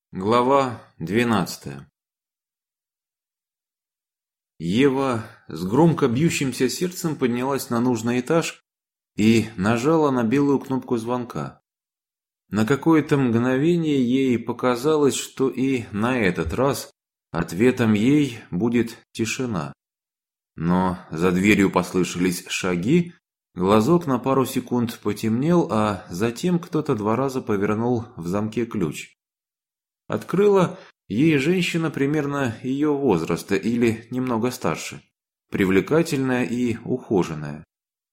Глава 12. Ева с громко бьющимся сердцем поднялась на нужный этаж и нажала на белую кнопку звонка. На какое-то мгновение ей показалось, что и на этот раз ответом ей будет тишина. Но за дверью послышались шаги, глазок на пару секунд потемнел, а затем кто-то 2 раза повернул в замке ключ. Открыла ей женщина примерно ее возраста или немного старше, привлекательная и ухоженная.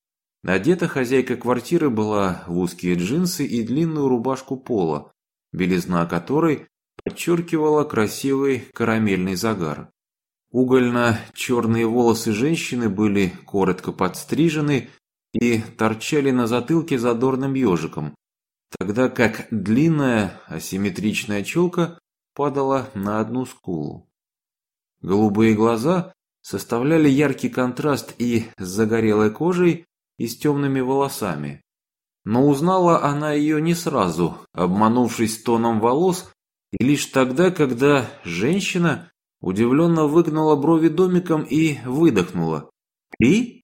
Одета хозяйка квартиры была в узкие джинсы и длинную рубашку поло, белизна которой подчеркивала красивый карамельный загар. Угольно-черные волосы женщины были коротко подстрижены и торчали на затылке задорным ежиком, тогда как длинная асимметричная челка падала на одну скулу. Голубые глаза составляли яркий контраст и с загорелой кожей, и с темными волосами. Но узнала она ее не сразу, обманувшись тоном волос, и лишь тогда, когда женщина удивленно выгнула брови домиком и выдохнула. «Ты?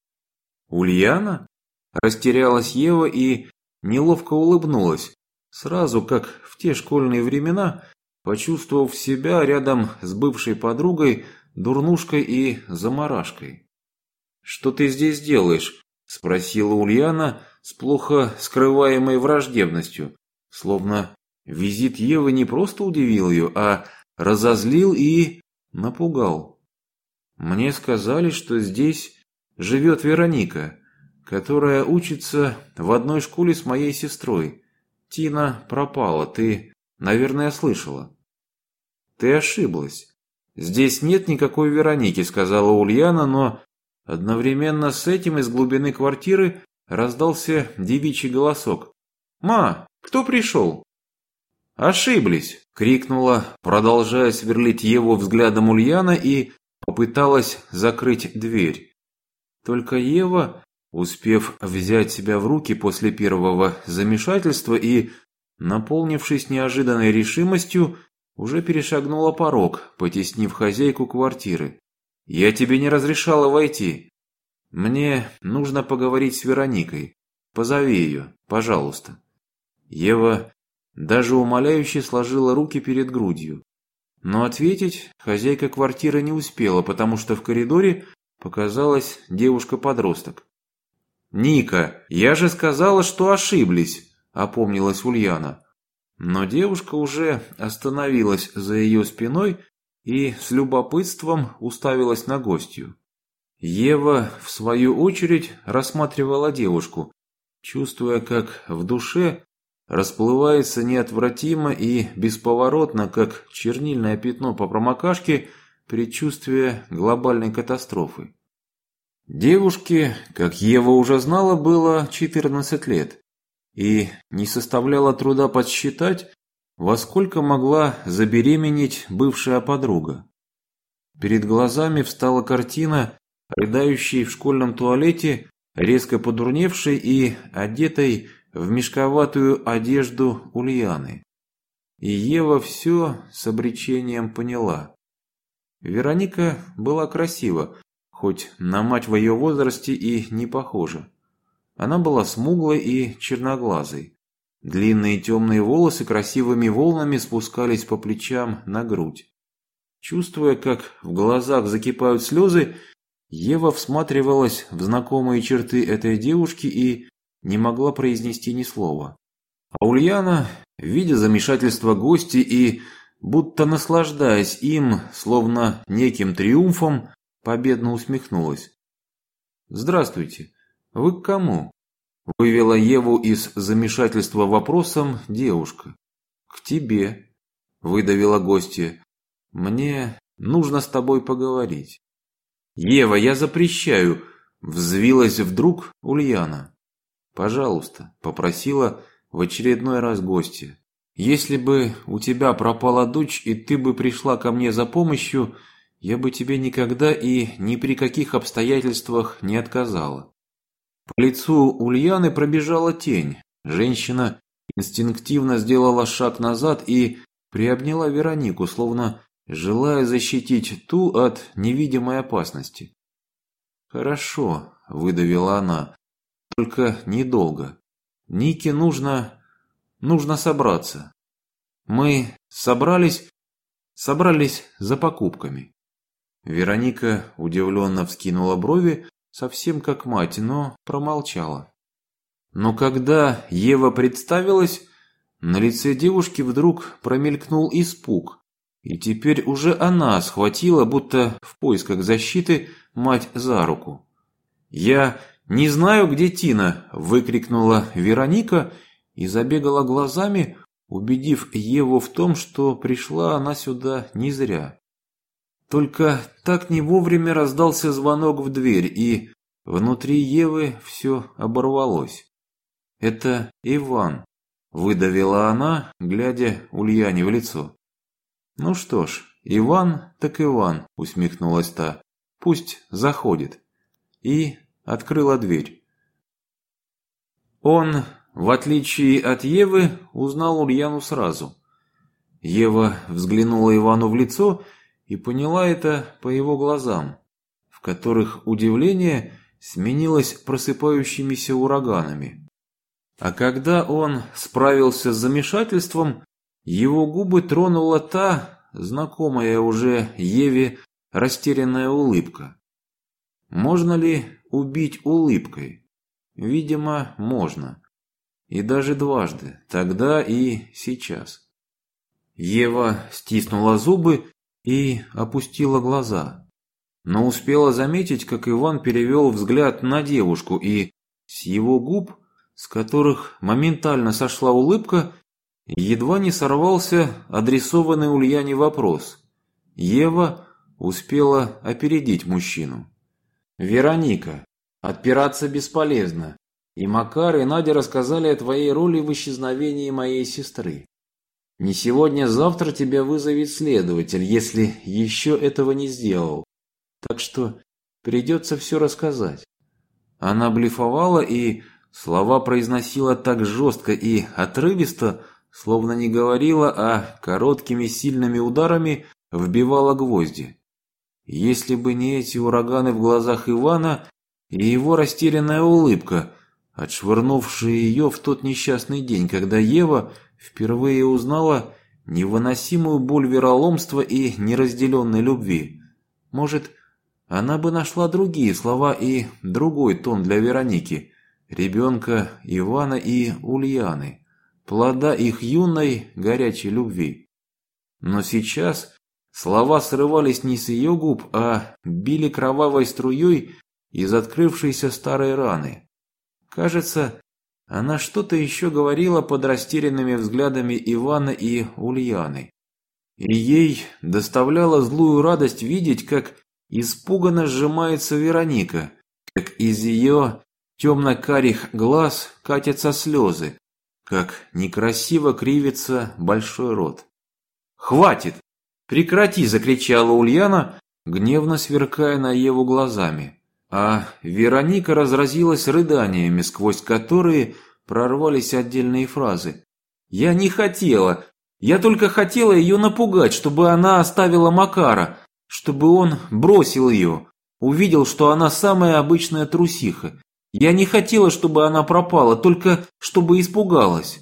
Ульяна?» Растерялась Ева и неловко улыбнулась, сразу как в те школьные времена, почувствовав себя рядом с бывшей подругой, дурнушкой и заморашкой. «Что ты здесь делаешь?» – спросила Ульяна с плохо скрываемой враждебностью, словно визит Евы не просто удивил ее, а разозлил и напугал. «Мне сказали, что здесь живет Вероника, которая учится в одной школе с моей сестрой. Тина пропала, ты, наверное, слышала». «Ты ошиблась. Здесь нет никакой Вероники», — сказала Ульяна, но одновременно с этим из глубины квартиры раздался девичий голосок. «Ма, кто пришел?» «Ошиблись!» — крикнула, продолжая сверлить Еву взглядом Ульяна, и попыталась закрыть дверь. Только Ева, успев взять себя в руки после первого замешательства и наполнившись неожиданной решимостью, уже перешагнула порог, потеснив хозяйку квартиры. «Я тебе не разрешала войти. Мне нужно поговорить с Вероникой. Позови ее, пожалуйста». Ева даже умоляюще сложила руки перед грудью. Но ответить хозяйка квартиры не успела, потому что в коридоре показалась девушка-подросток. «Ника, я же сказала, что ошиблись», — опомнилась Ульяна. Но девушка уже остановилась за ее спиной и с любопытством уставилась на гостью. Ева, в свою очередь, рассматривала девушку, чувствуя, как в душе расплывается неотвратимо и бесповоротно, как чернильное пятно по промокашке, предчувствие глобальной катастрофы. Девушке, как Ева уже знала, было 14 лет. И не составляло труда подсчитать, во сколько могла забеременеть бывшая подруга. Перед глазами встала картина, рыдающей в школьном туалете, резко подурневшей и одетой в мешковатую одежду Ульяны. И Ева все с обречением поняла. Вероника была красива, хоть на мать в ее возрасте и не похожа. Она была смуглой и черноглазой. Длинные темные волосы красивыми волнами спускались по плечам на грудь. Чувствуя, как в глазах закипают слезы, Ева всматривалась в знакомые черты этой девушки и не могла произнести ни слова. А Ульяна, видя замешательство гостя и будто наслаждаясь им, словно неким триумфом, победно усмехнулась. «Здравствуйте. Вы к кому?» – вывела Еву из замешательства вопросом девушка. «К тебе», – выдавила гостья. «Мне нужно с тобой поговорить». «Ева, я запрещаю», – взвилась вдруг Ульяна. «Пожалуйста», – попросила в очередной раз гостья. «Если бы у тебя пропала дочь, и ты бы пришла ко мне за помощью, я бы тебе никогда и ни при каких обстоятельствах не отказала». По лицу Ульяны пробежала тень. Женщина инстинктивно сделала шаг назад и приобняла Веронику, словно желая защитить ту от невидимой опасности. «Хорошо», – выдавила она, – «только недолго. Нике нужно собраться. Мы собрались за покупками». Вероника удивленно вскинула брови, совсем как мать, но промолчала. Но когда Ева представилась, на лице девушки вдруг промелькнул испуг, и теперь уже она схватила, будто в поисках защиты, мать за руку. «Я не знаю, где Тина!» – выкрикнула Вероника и забегала глазами, убедив Еву в том, что пришла она сюда не зря. Только так не вовремя раздался звонок в дверь, и внутри Евы все оборвалось. «Это Иван», – выдавила она, глядя Ульяне в лицо. «Ну что ж, Иван так Иван», – усмехнулась та, – «пусть заходит». И открыла дверь. Он, в отличие от Евы, узнал Ульяну сразу. Ева взглянула Ивану в лицо и поняла это по его глазам, в которых удивление сменилось просыпающимися ураганами. А когда он справился с замешательством, его губы тронула та, знакомая уже Еве, растерянная улыбка. Можно ли убить улыбкой? Видимо, можно. И даже дважды, тогда и сейчас. Ева стиснула зубы и опустила глаза, но успела заметить, как Иван перевел взгляд на девушку, и с его губ, с которых моментально сошла улыбка, едва не сорвался адресованный Ульяне вопрос. Ева успела опередить мужчину. «Вероника, отпираться бесполезно, и Макар и Надя рассказали о твоей роли в исчезновении моей сестры. Не сегодня-завтра тебя вызовет следователь, если еще этого не сделал. Так что придется все рассказать». Она блефовала и слова произносила так жестко и отрывисто, словно не говорила, а короткими сильными ударами вбивала гвозди. Если бы не эти ураганы в глазах Ивана и его растерянная улыбка, отшвырнувшая ее в тот несчастный день, когда Ева впервые узнала невыносимую боль вероломства и неразделенной любви. Может, она бы нашла другие слова и другой тон для Вероники, ребенка Ивана и Ульяны, плода их юной горячей любви. Но сейчас слова срывались не с ее губ, а били кровавой струей из открывшейся старой раны. Кажется, она что-то еще говорила под растерянными взглядами Ивана и Ульяны. И ей доставляла злую радость видеть, как испуганно сжимается Вероника, как из ее темно-карих глаз катятся слезы, как некрасиво кривится большой рот. «Хватит! Прекрати!» – закричала Ульяна, гневно сверкая на Еву глазами. А Вероника разразилась рыданиями, сквозь которые прорвались отдельные фразы. «Я не хотела! Я только хотела ее напугать, чтобы она оставила Макара, чтобы он бросил ее, увидел, что она самая обычная трусиха. Я не хотела, чтобы она пропала, только чтобы испугалась».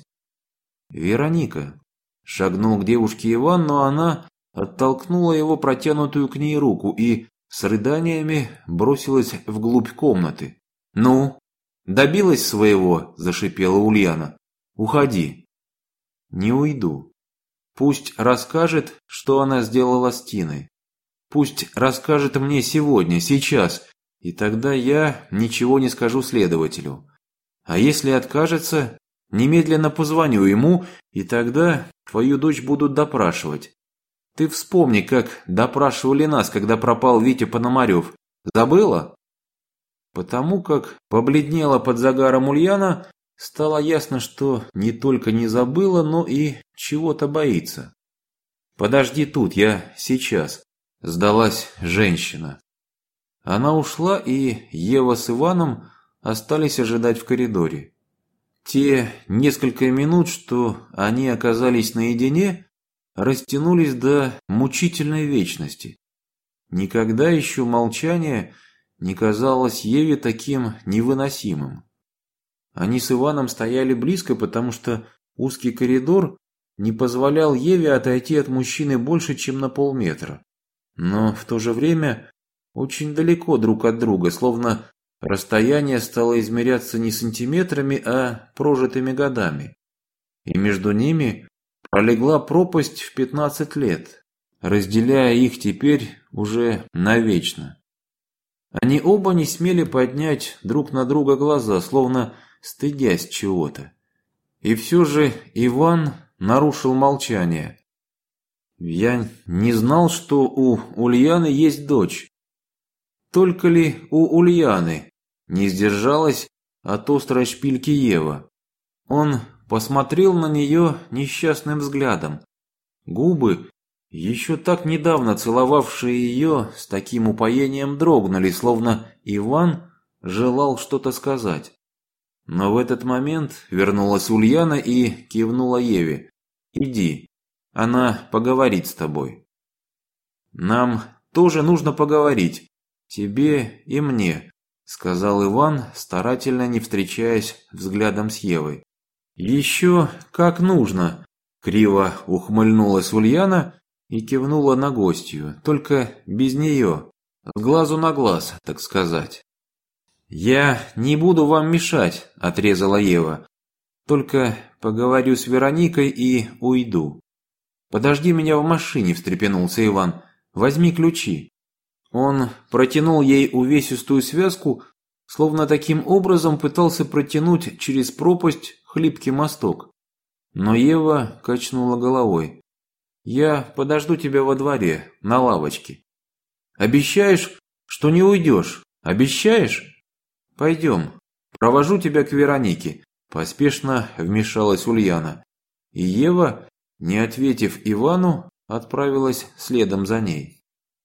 «Вероника», – шагнул к девушке Иван, но она оттолкнула его протянутую к ней руку и с рыданиями бросилась вглубь комнаты. «Ну, добилась своего?» – зашипела Ульяна. «Уходи». «Не уйду. Пусть расскажет, что она сделала с Тиной. Пусть расскажет мне сегодня, сейчас, и тогда я ничего не скажу следователю. А если откажется, немедленно позвоню ему, и тогда твою дочь будут допрашивать. Ты вспомни, как допрашивали нас, когда пропал Витя Пономарев. Забыла?» Потому как побледнела под загаром Ульяна, стало ясно, что не только не забыла, но и чего-то боится. «Подожди тут, я сейчас», – сдалась женщина. Она ушла, и Ева с Иваном остались ожидать в коридоре. Те несколько минут, что они оказались наедине, растянулись до мучительной вечности. Никогда еще молчание не казалось Еве таким невыносимым. Они с Иваном стояли близко, потому что узкий коридор не позволял Еве отойти от мужчины больше, чем на полметра. Но в то же время очень далеко друг от друга, словно расстояние стало измеряться не сантиметрами, а прожитыми годами. И между ними пролегла пропасть в 15 лет, разделяя их теперь уже навечно. Они оба не смели поднять друг на друга глаза, словно стыдясь чего-то. И все же Иван нарушил молчание. «Я не знал, что у Ульяны есть дочь. Только ли у Ульяны?» Не сдержалась от острой шпильки Ева. Он посмотрел на нее несчастным взглядом. Губы, еще так недавно целовавшие ее, с таким упоением дрогнули, словно Иван желал что-то сказать. Но в этот момент вернулась Ульяна и кивнула Еве. «Иди, она поговорит с тобой». «Нам тоже нужно поговорить, тебе и мне», — сказал Иван, старательно не встречаясь взглядом с Евой. «Еще как нужно», — криво ухмыльнулась Ульяна и кивнула на гостью, только без нее, с глазу на глаз, так сказать. «Я не буду вам мешать», — отрезала Ева. «Только поговорю с Вероникой и уйду». «Подожди меня в машине», — встрепенулся Иван. «Возьми ключи». Он протянул ей увесистую связку, словно таким образом пытался протянуть через пропасть хлипкий мосток. Но Ева качнула головой. «Я подожду тебя во дворе, на лавочке». «Обещаешь, что не уйдешь? Обещаешь?» «Пойдем, провожу тебя к Веронике», – поспешно вмешалась Ульяна. И Ева, не ответив Ивану, отправилась следом за ней.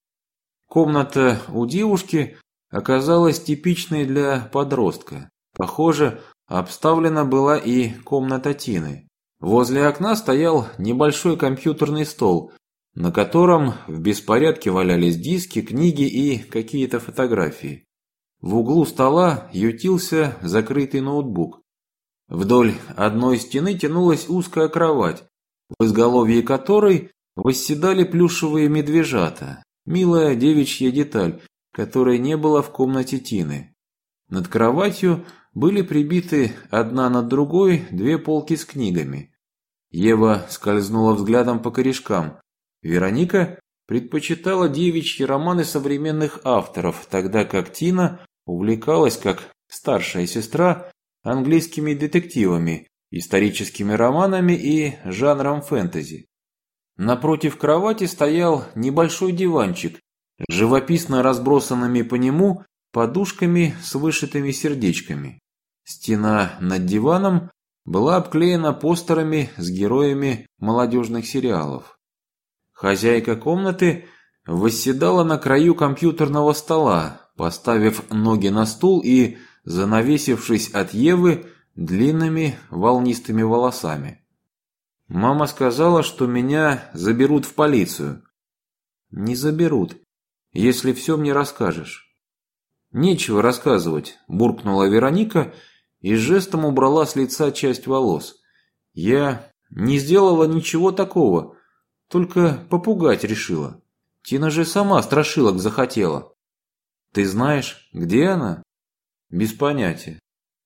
Комната у девушки оказалась типичной для подростка. Похоже, обставлена была и комната Тины. Возле окна стоял небольшой компьютерный стол, на котором в беспорядке валялись диски, книги и какие-то фотографии. В углу стола ютился закрытый ноутбук. Вдоль одной стены тянулась узкая кровать, в изголовье которой восседали плюшевые медвежата. Милая девичья деталь, которой не было в комнате Тины. Над кроватью были прибиты одна над другой две полки с книгами. Ева скользнула взглядом по корешкам. Вероника предпочитала девичьи романы современных авторов, тогда как Тина увлекалась, как старшая сестра, английскими детективами, историческими романами и жанром фэнтези. Напротив кровати стоял небольшой диванчик, живописно разбросанными по нему подушками с вышитыми сердечками. Стена над диваном была обклеена постерами с героями молодежных сериалов. Хозяйка комнаты восседала на краю компьютерного стола, поставив ноги на стул и занавесившись от Евы длинными волнистыми волосами. «Мама сказала, что меня заберут в полицию». «Не заберут, если все мне расскажешь». «Нечего рассказывать», – буркнула Вероника и жестом убрала с лица часть волос. «Я не сделала ничего такого, только попугать решила. Тина же сама страшилок захотела». «Ты знаешь, где она?» «Без понятия».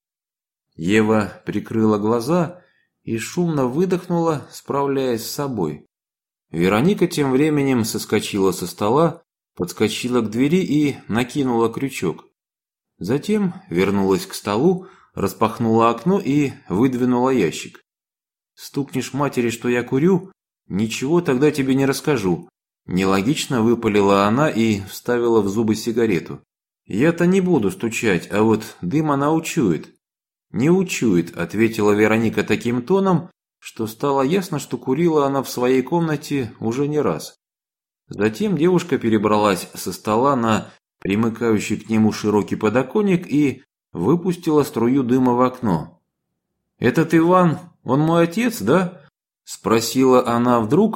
Ева прикрыла глаза и шумно выдохнула, справляясь с собой. Вероника тем временем соскочила со стола, подскочила к двери и накинула крючок. Затем вернулась к столу, распахнула окно и выдвинула ящик. «Стукнешь матери, что я курю? Ничего тогда тебе не расскажу». Нелогично выпалила она и вставила в зубы сигарету. «Я-то не буду стучать, а вот дым она учует». «Не учует», – ответила Вероника таким тоном, что стало ясно, что курила она в своей комнате уже не раз. Затем девушка перебралась со стола на примыкающий к нему широкий подоконник и выпустила струю дыма в окно. «Этот Иван, он мой отец, да?» – спросила она вдруг,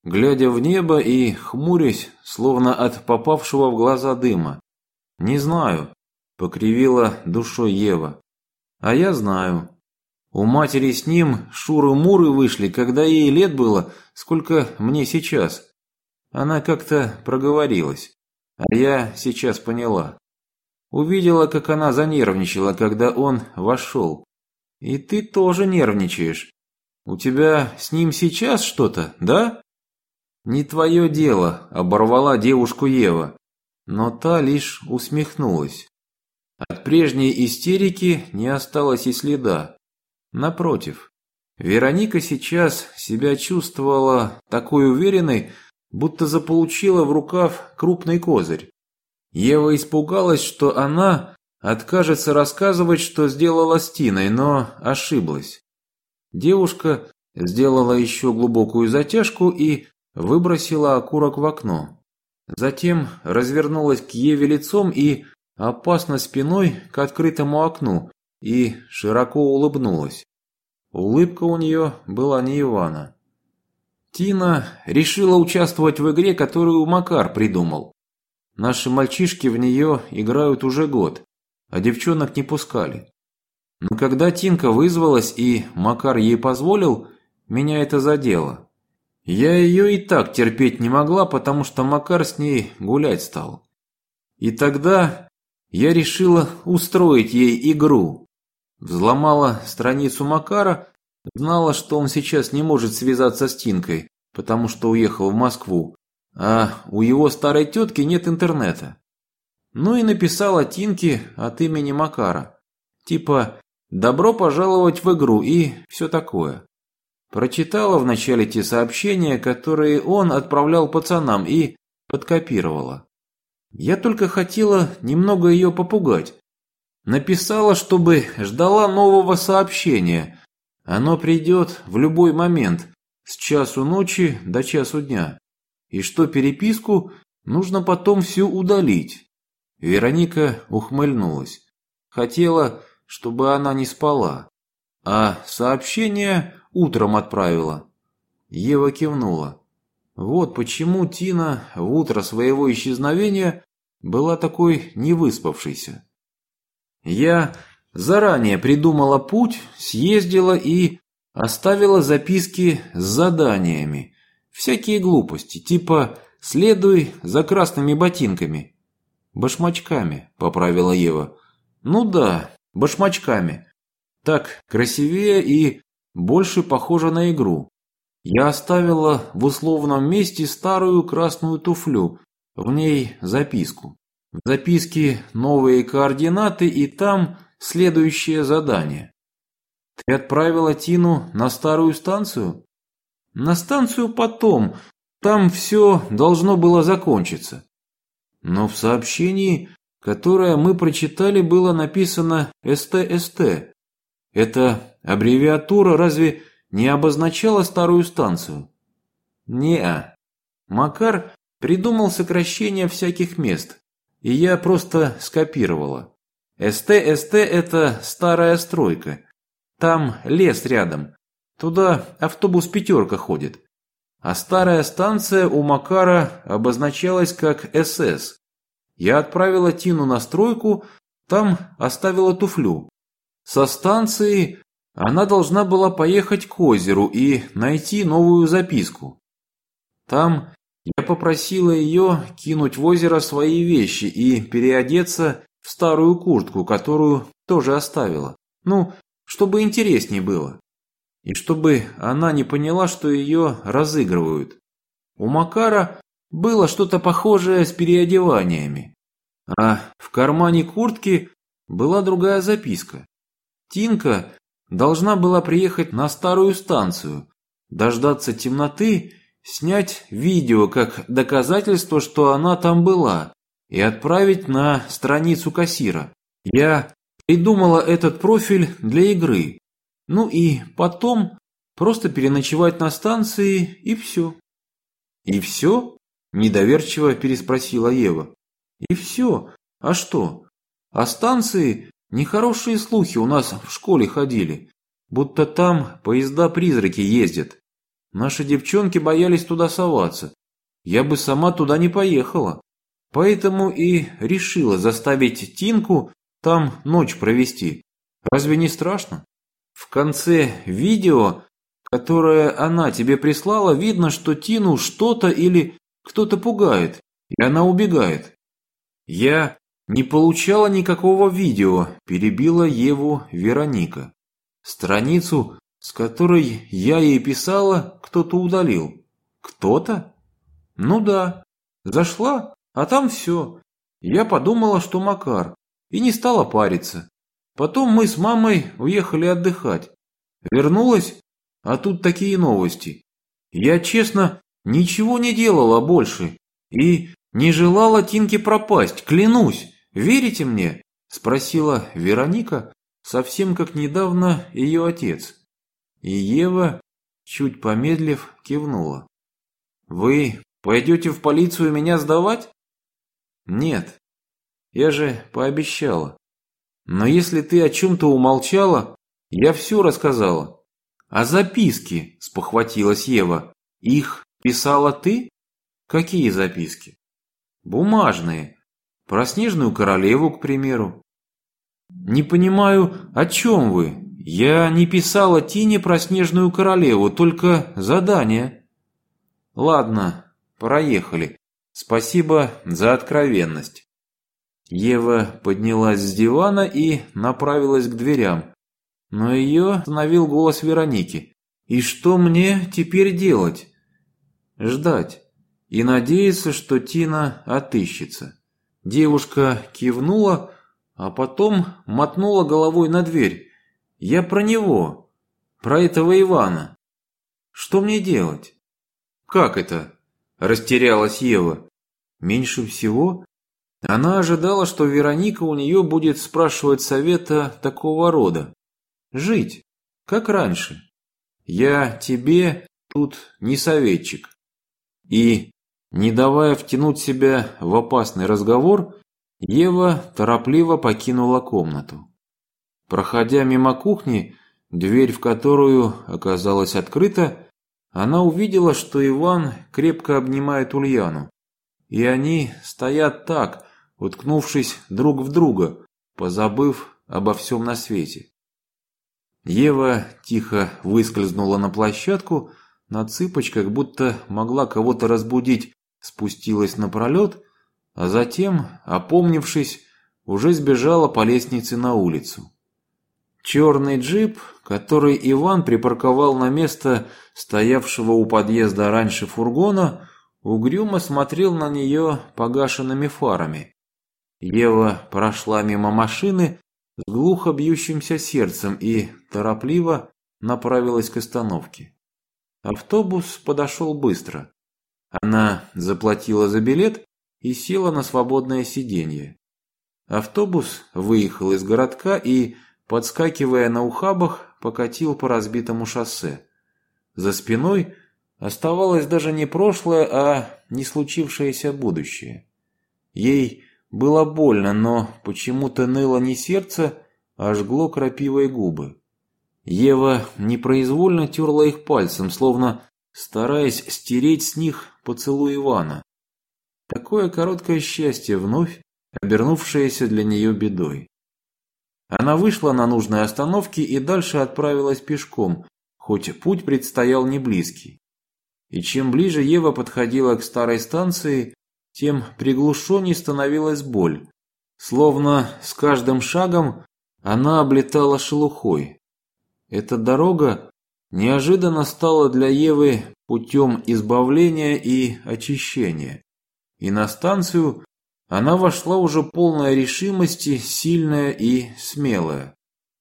глядя в небо и хмурясь, словно от попавшего в глаза дыма. «Не знаю», – покривила душой Ева. «А я знаю. У матери с ним шуры-муры вышли, когда ей лет было, сколько мне сейчас. Она как-то проговорилась, а я сейчас поняла. Увидела, как она занервничала, когда он вошел. И ты тоже нервничаешь. У тебя с ним сейчас что-то, да?» «Не твое дело», – оборвала девушку Ева, но та лишь усмехнулась. От прежней истерики не осталось и следа. Напротив, Вероника сейчас себя чувствовала такой уверенной, будто заполучила в рукав крупный козырь. Ева испугалась, что она откажется рассказывать, что сделала с Тиной, но ошиблась. Девушка сделала еще глубокую затяжку и выбросила окурок в окно. Затем развернулась к Еве лицом и опасно спиной к открытому окну и широко улыбнулась. Улыбка у нее была не Ивана. Тина решила участвовать в игре, которую Макар придумал. Наши мальчишки в нее играют уже год, а девчонок не пускали. Но когда Тинка вызвалась и Макар ей позволил, меня это задело. Я ее и так терпеть не могла, потому что Макар с ней гулять стал. И тогда я решила устроить ей игру. Взломала страницу Макара, знала, что он сейчас не может связаться с Тинкой, потому что уехал в Москву, а у его старой тетки нет интернета. Ну и написала Тинке от имени Макара. Типа «Добро пожаловать в игру» и все такое. Прочитала вначале те сообщения, которые он отправлял пацанам, и подкопировала. Я только хотела немного ее попугать. Написала, чтобы ждала нового сообщения. Оно придет в любой момент, с часу ночи до часу дня. И что переписку нужно потом всю удалить. Вероника ухмыльнулась. Хотела, чтобы она не спала. А сообщение утром отправила. Ева кивнула. Вот почему Тина в утро своего исчезновения была такой невыспавшейся. Я заранее придумала путь, съездила и оставила записки с заданиями. Всякие глупости, типа «следуй за красными ботинками». «Башмачками», поправила Ева. «Ну да, башмачками. Так красивее и больше похоже на игру. Я оставила в условном месте старую красную туфлю, в ней записку. В записке новые координаты и там следующее задание. Ты отправила Тину на старую станцию? На станцию потом, там все должно было закончиться. Но в сообщении, которое мы прочитали, было написано СТСТ. Эта аббревиатура разве не обозначала старую станцию? Не-а. Макар придумал сокращение всяких мест, и я просто скопировала. СТСТ – это старая стройка. Там лес рядом. Туда автобус «Пятерка» ходит. А старая станция у Макара обозначалась как СС. Я отправила Тину на стройку, там оставила туфлю. Со станции она должна была поехать к озеру и найти новую записку. Там я попросила ее кинуть в озеро свои вещи и переодеться в старую куртку, которую тоже оставила. Ну, чтобы интереснее было. И чтобы она не поняла, что ее разыгрывают. У Макара было что-то похожее с переодеваниями. А в кармане куртки была другая записка. Тинка должна была приехать на старую станцию, дождаться темноты, снять видео как доказательство, что она там была, и отправить на страницу кассира. Я придумала этот профиль для игры. Ну и потом просто переночевать на станции и все. И все? Недоверчиво переспросила Ева. И все? А что? О станции нехорошие слухи у нас в школе ходили, будто там поезда-призраки ездят. Наши девчонки боялись туда соваться. Я бы сама туда не поехала. Поэтому и решила заставить Тинку там ночь провести. Разве не страшно? В конце видео, которое она тебе прислала, видно, что Тину что-то или кто-то пугает, и она убегает. Я не получала никакого видео, перебила Еву Вероника. Страницу, с которой я ей писала, кто-то удалил. Кто-то? Ну да. Зашла, а там все. Я подумала, что Макар, и не стала париться. Потом мы с мамой уехали отдыхать. Вернулась, а тут такие новости. Я, честно, ничего не делала больше и не желала Тинке пропасть, клянусь. Верите мне? Спросила Вероника, совсем как недавно ее отец. И Ева, чуть помедлив, кивнула. Вы пойдете в полицию меня сдавать? Нет, я же пообещала. Но если ты о чем-то умолчала, я все рассказала. А записки, спохватилась Ева, их писала ты? Какие записки? Бумажные. Про Снежную Королеву, к примеру. Не понимаю, о чем вы? Я не писала Тине про Снежную Королеву, только задание. Ладно, проехали. Спасибо за откровенность. Ева поднялась с дивана и направилась к дверям. Но ее остановил голос Вероники. И что мне теперь делать? Ждать. И надеяться, что Тина отыщется. Девушка кивнула, а потом мотнула головой на дверь. Я про него, про этого Ивана. Что мне делать? Как это? Растерялась Ева. Меньше всего она ожидала, что Вероника у нее будет спрашивать совета такого рода. Жить, как раньше. Я тебе тут не советчик. И, не давая втянуть себя в опасный разговор, Ева торопливо покинула комнату. Проходя мимо кухни, дверь в которую оказалась открыта, она увидела, что Иван крепко обнимает Ульяну. И они стоят так, уткнувшись друг в друга, позабыв обо всем на свете. Ева тихо выскользнула на площадку, на цыпочках, будто могла кого-то разбудить, спустилась напролет, а затем, опомнившись, уже сбежала по лестнице на улицу. Черный джип, который Иван припарковал на место стоявшего у подъезда раньше фургона, угрюмо смотрел на нее погашенными фарами. Ева прошла мимо машины с глухо бьющимся сердцем и торопливо направилась к остановке. Автобус подошел быстро. Она заплатила за билет и села на свободное сиденье. Автобус выехал из городка и, подскакивая на ухабах, покатил по разбитому шоссе. За спиной оставалось даже не прошлое, а не случившееся будущее. Ей было больно, но почему-то ныло не сердце, а жгло крапивой губы. Ева непроизвольно терла их пальцем, словно стараясь стереть с них поцелуй Ивана. Такое короткое счастье, вновь обернувшееся для нее бедой. Она вышла на нужной остановке и дальше отправилась пешком, хоть путь предстоял не близкий. И чем ближе Ева подходила к старой станции, тем приглушенней становилась боль. Словно с каждым шагом она облетала шелухой. Эта дорога неожиданно стала для Евы путем избавления и очищения. И на станцию она вошла уже полная решимости, сильная и смелая.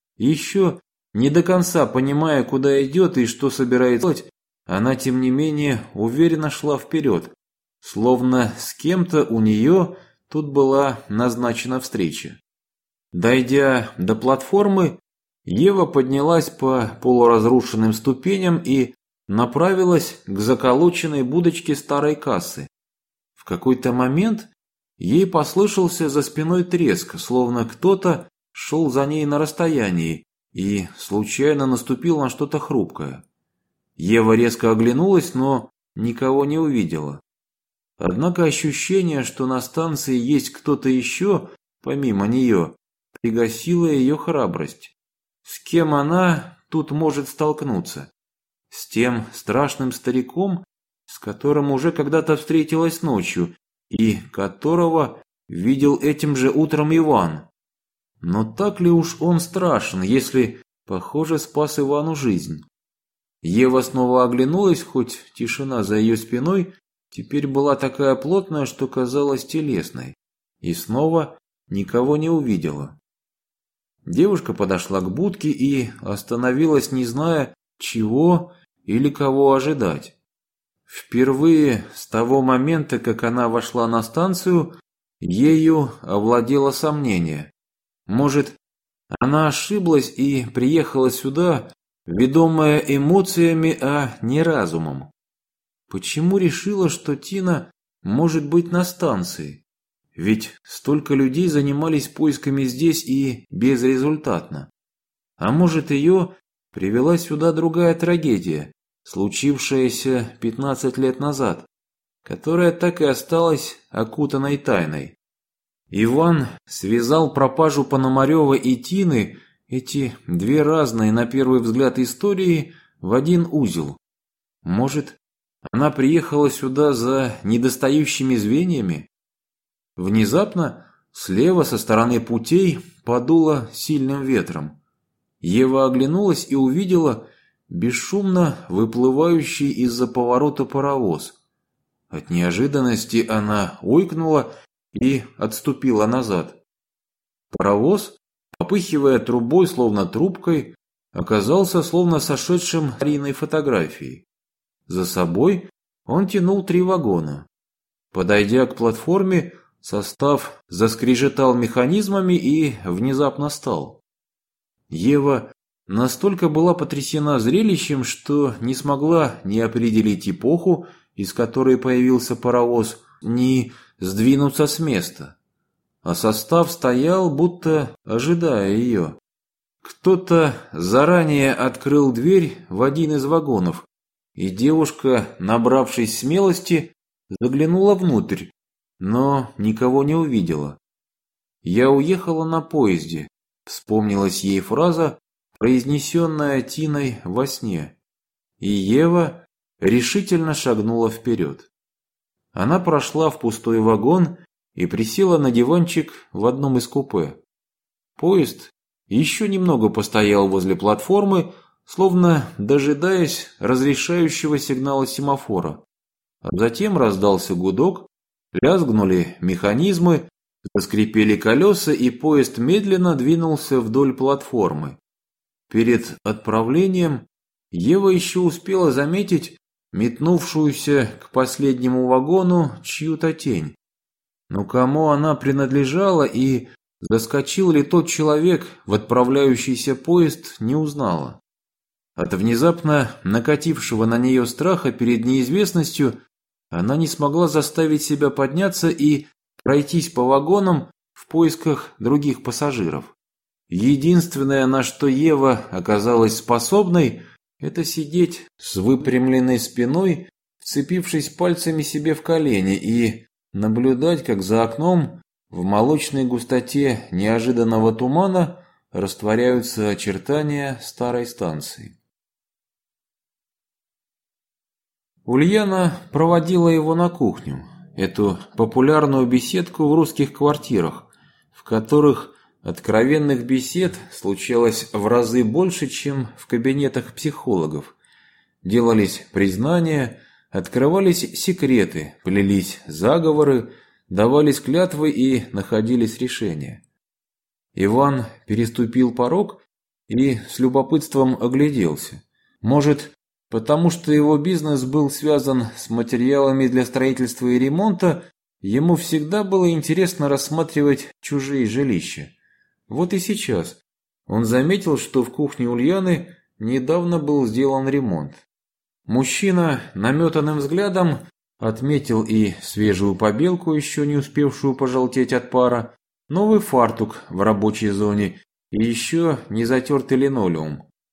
Еще не до конца понимая, куда идет и что собирается делать, она, тем не менее, уверенно шла вперед, словно с кем-то у нее тут была назначена встреча. Дойдя до платформы, Ева поднялась по полуразрушенным ступеням и направилась к заколоченной будочке старой кассы. В какой-то момент ей послышался за спиной треск, словно кто-то шел за ней на расстоянии и случайно наступил на что-то хрупкое. Ева резко оглянулась, но никого не увидела. Однако ощущение, что на станции есть кто-то еще, помимо нее, пригасило ее храбрость. С кем она тут может столкнуться? С тем страшным стариком, с которым уже когда-то встретилась ночью, и которого видел этим же утром Иван. Но так ли уж он страшен, если, похоже, спас Ивану жизнь? Ева снова оглянулась, хоть тишина за ее спиной теперь была такая плотная, что казалась телесной, и снова никого не увидела. Девушка подошла к будке и остановилась, не зная, чего или кого ожидать. Впервые с того момента, как она вошла на станцию, ею овладело сомнение. Может, она ошиблась и приехала сюда, ведомая эмоциями, а не разумом? Почему решила, что Тина может быть на станции? Ведь столько людей занимались поисками здесь и безрезультатно. А может, ее привела сюда другая трагедия, случившаяся 15 лет назад, которая так и осталась окутанной тайной. Иван связал пропажу Пономарева и Тины, эти две разные на первый взгляд истории, в один узел. Может, она приехала сюда за недостающими звеньями? Внезапно слева со стороны путей подуло сильным ветром. Ева оглянулась и увидела бесшумно выплывающий из-за поворота паровоз. От неожиданности она ойкнула и отступила назад. Паровоз, попыхивая трубой, словно трубкой, оказался словно сошедшим аварийной фотографией. За собой он тянул 3 вагона. Подойдя к платформе, состав заскрежетал механизмами и внезапно стал. Ева настолько была потрясена зрелищем, что не смогла ни определить эпоху, из которой появился паровоз, ни сдвинуться с места. А состав стоял, будто ожидая ее. Кто-то заранее открыл дверь в один из вагонов, и девушка, набравшись смелости, заглянула внутрь, но никого не увидела. «Я уехала на поезде», — вспомнилась ей фраза, произнесенная Тиной во сне. И Ева решительно шагнула вперед. Она прошла в пустой вагон и присела на диванчик в одном из купе. Поезд еще немного постоял возле платформы, словно дожидаясь разрешающего сигнала семафора. А затем раздался гудок, лязгнули механизмы, заскрипели колеса, и поезд медленно двинулся вдоль платформы. Перед отправлением Ева еще успела заметить метнувшуюся к последнему вагону чью-то тень. Но кому она принадлежала и заскочил ли тот человек в отправляющийся поезд, не узнала. От внезапно накатившего на нее страха перед неизвестностью она не смогла заставить себя подняться и пройтись по вагонам в поисках других пассажиров. Единственное, на что Ева оказалась способной, это сидеть с выпрямленной спиной, вцепившись пальцами себе в колени, и наблюдать, как за окном в молочной густоте неожиданного тумана растворяются очертания старой станции. Ульяна проводила его на кухню, эту популярную беседку в русских квартирах, в которых откровенных бесед случалось в разы больше, чем в кабинетах психологов. Делались признания, открывались секреты, плелись заговоры, давались клятвы и находились решения. Иван переступил порог и с любопытством огляделся. Может, потому что его бизнес был связан с материалами для строительства и ремонта, ему всегда было интересно рассматривать чужие жилища. Вот и сейчас он заметил, что в кухне Ульяны недавно был сделан ремонт. Мужчина наметанным взглядом отметил и свежую побелку, еще не успевшую пожелтеть от пара, новый фартук в рабочей зоне и еще не затертый линолеум.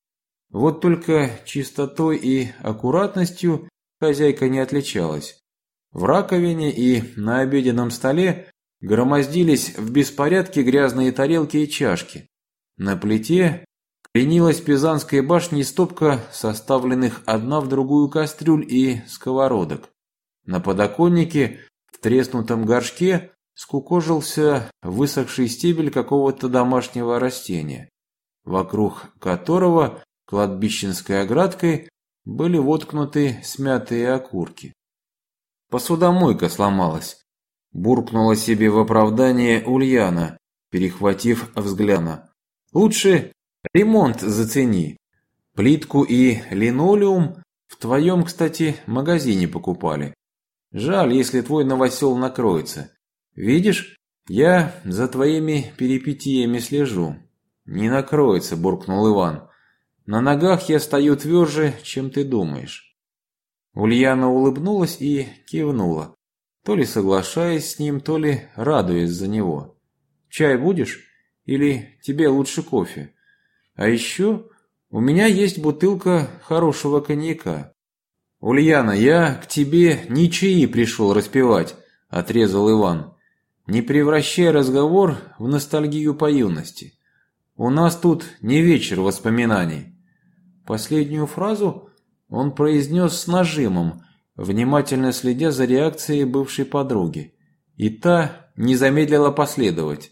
Вот только чистотой и аккуратностью хозяйка не отличалась. В раковине и на обеденном столе громоздились в беспорядке грязные тарелки и чашки. На плите кренилась Пизанской башней стопка составленных одна в другую кастрюль и сковородок. На подоконнике в треснутом горшке скукожился высохший стебель какого-то домашнего растения, вокруг которого кладбищенской оградкой были воткнуты смятые окурки. «Посудомойка сломалась», – буркнула себе в оправдание Ульяна, перехватив взгляд. «Лучше ремонт зацени. Плитку и линолеум в твоем, кстати, магазине покупали. Жаль, если твой новосел накроется. Видишь, я за твоими перипетиями слежу». «Не накроется», – буркнул Иван. «На ногах я стою тверже, чем ты думаешь». Ульяна улыбнулась и кивнула, то ли соглашаясь с ним, то ли радуясь за него. «Чай будешь? Или тебе лучше кофе? А еще у меня есть бутылка хорошего коньяка». «Ульяна, я к тебе не чаи пришел распевать», – отрезал Иван. «Не превращай разговор в ностальгию по юности. У нас тут не вечер воспоминаний». Последнюю фразу он произнес с нажимом, внимательно следя за реакцией бывшей подруги, и та не замедлила последовать.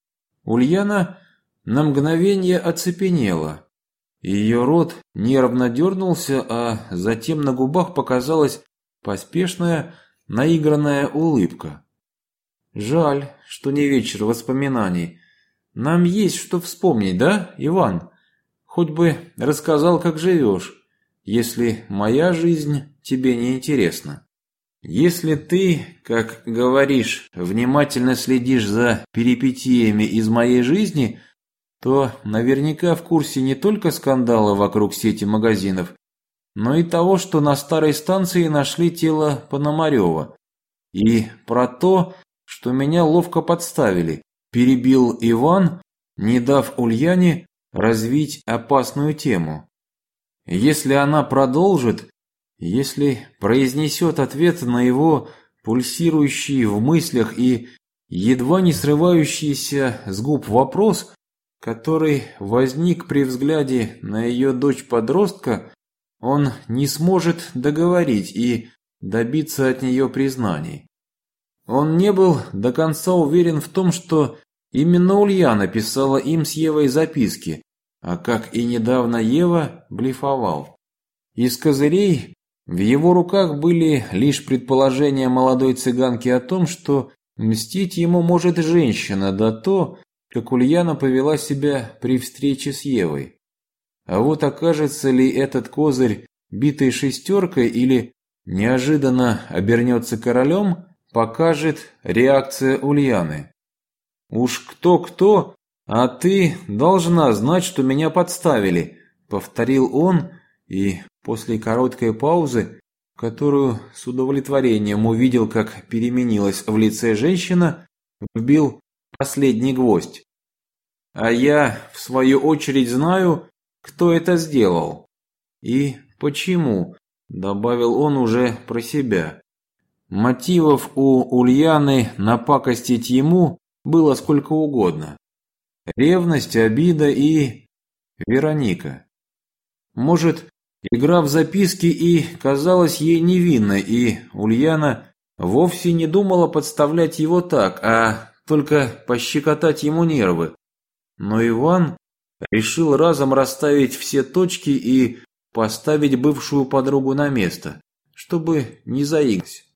Ульяна на мгновение оцепенела. Ее рот нервно дернулся, а затем на губах показалась поспешная, наигранная улыбка. «Жаль, что не вечер воспоминаний. Нам есть что вспомнить, да, Иван? Хоть бы рассказал, как живешь, если моя жизнь тебе не интересна. Если ты, как говоришь, внимательно следишь за перипетиями из моей жизни, то наверняка в курсе не только скандала вокруг сети магазинов, но и того, что на старой станции нашли тело Пономарева, и про то, что меня ловко подставили», – перебил Иван, не дав Ульяне развить опасную тему. Если она продолжит, если произнесет ответ на его пульсирующий в мыслях и едва не срывающийся с губ вопрос, который возник при взгляде на ее дочь-подростка, он не сможет договорить и добиться от нее признаний. Он не был до конца уверен в том, что именно Ульяна писала им с Евой записки, а как и недавно Ева блефовал. Из козырей в его руках были лишь предположения молодой цыганки о том, что мстить ему может женщина, да то, как Ульяна повела себя при встрече с Евой. А вот окажется ли этот козырь битой шестеркой или неожиданно обернется королем, покажет реакция Ульяны. «Уж кто-кто, а ты должна знать, что меня подставили», – повторил он, и после короткой паузы, которую с удовлетворением увидел, как переменилась в лице женщина, вбил последний гвоздь. «А я, в свою очередь, знаю, кто это сделал. И почему», – добавил он уже про себя. Мотивов у Ульяны напакостить ему было сколько угодно. Ревность, обида и Вероника. Может, игра в записки и казалась ей невинной, и Ульяна вовсе не думала подставлять его так, а только пощекотать ему нервы. Но Иван решил разом расставить все точки и поставить бывшую подругу на место, чтобы не заиграть.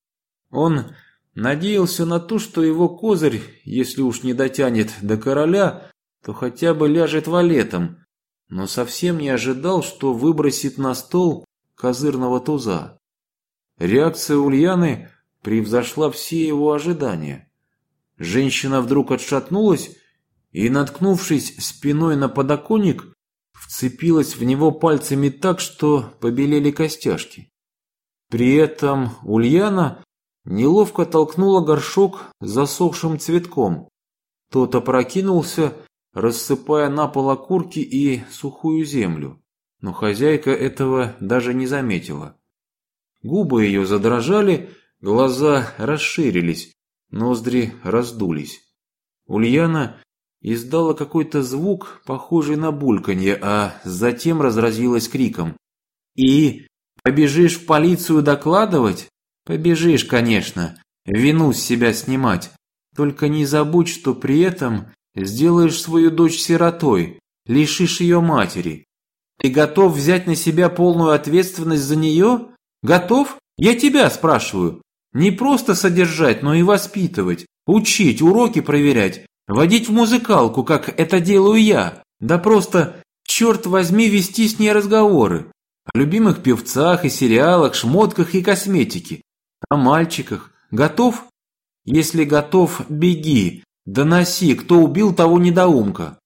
Он надеялся на то, что его козырь, если уж не дотянет до короля, то хотя бы ляжет валетом, но совсем не ожидал, что выбросит на стол козырного туза. Реакция Ульяны превзошла все его ожидания. Женщина вдруг отшатнулась и, наткнувшись спиной на подоконник, вцепилась в него пальцами так, что побелели костяшки. При этом Ульяна неловко толкнула горшок с засохшим цветком. Тот опрокинулся, рассыпая на пол окурки и сухую землю. но хозяйка этого даже не заметила. Губы ее задрожали, глаза расширились, ноздри раздулись. Ульяна издала какой-то звук, похожий на бульканье, а затем разразилась криком. «И побежишь в полицию докладывать? Побежишь, конечно, вину с себя снимать. Только не забудь, что при этом сделаешь свою дочь сиротой, лишишь ее матери. Ты готов взять на себя полную ответственность за нее? Готов? Я тебя спрашиваю. Не просто содержать, но и воспитывать, учить, уроки проверять, водить в музыкалку, как это делаю я. Да просто, черт возьми, вести с ней разговоры. О любимых певцах и сериалах, шмотках и косметике. О мальчиках. Готов? Если готов, беги, доноси, кто убил того недоумка».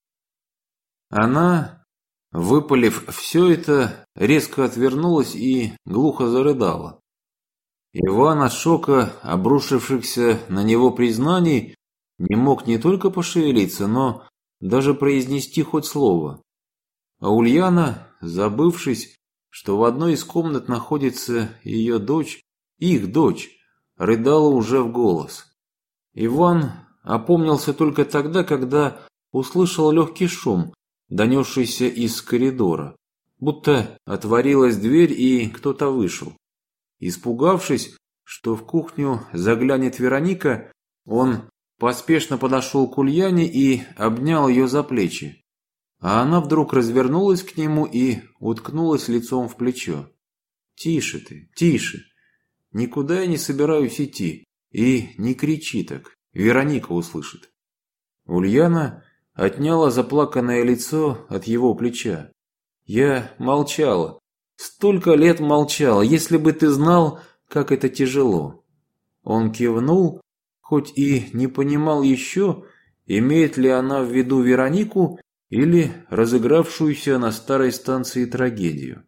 Она, выпалив все это, резко отвернулась и глухо зарыдала. Иван от шока, обрушившихся на него признаний, не мог не только пошевелиться, но даже произнести хоть слово. А Ульяна, забывшись, что в одной из комнат находится ее дочь, их дочь, рыдала уже в голос. Иван опомнился только тогда, когда услышал легкий шум, донесшийся из коридора, будто отворилась дверь и кто-то вышел. Испугавшись, что в кухню заглянет Вероника, он поспешно подошел к Ульяне и обнял ее за плечи. А она вдруг развернулась к нему и уткнулась лицом в плечо. «Тише ты, тише. Никуда я не собираюсь идти. И не кричи так, Вероника услышит». Ульяна отняла заплаканное лицо от его плеча. «Я молчала. Столько лет молчала, если бы ты знал, как это тяжело». Он кивнул, хоть и не понимал еще, имеет ли она в виду Веронику или разыгравшуюся на старой станции трагедию.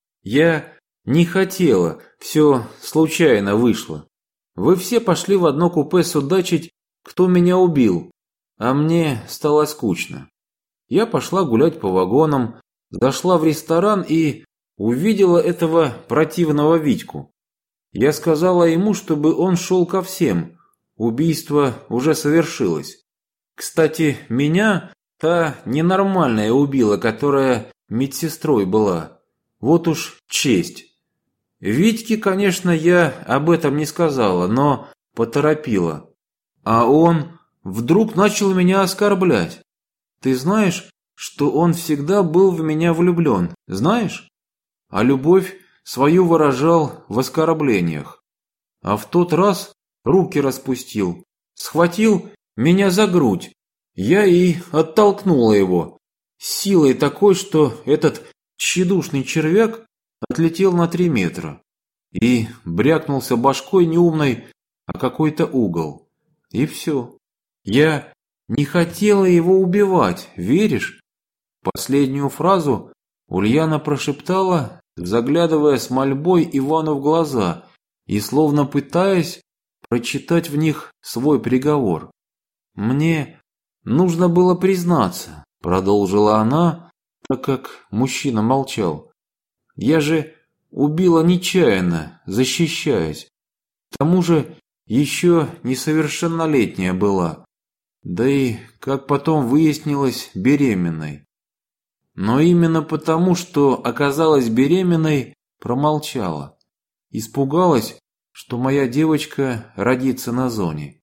«Я не хотела, все случайно вышло. Вы все пошли в одно купе судачить, кто меня убил, а мне стало скучно. Я пошла гулять по вагонам, зашла в ресторан и увидела этого противного Витьку. Я сказала ему, чтобы он шел ко всем. Убийство уже совершилось. Кстати, меня та ненормальная убила, которая медсестрой была. Вот уж честь. Витьке, конечно, я об этом не сказала, но поторопила. А он вдруг начал меня оскорблять. Ты знаешь, что он всегда был в меня влюблен, знаешь? А любовь свою выражал в оскорблениях. А в тот раз руки распустил, схватил меня за грудь. Я и оттолкнула его. Силой такой, что этот тщедушный червяк отлетел на 3 метра. И брякнулся башкой неумной о какой-то угол. И все. Я не хотела его убивать, веришь? Последнюю фразу Ульяна прошептала, заглядывая с мольбой Ивану в глаза и словно пытаясь прочитать в них свой приговор. «Мне нужно было признаться», — продолжила она, так как мужчина молчал. «Я же убила нечаянно, защищаясь. К тому же еще несовершеннолетняя была, да и, как потом выяснилось, беременной. Но именно потому, что оказалась беременной, промолчала. Испугалась, что моя девочка родится на зоне.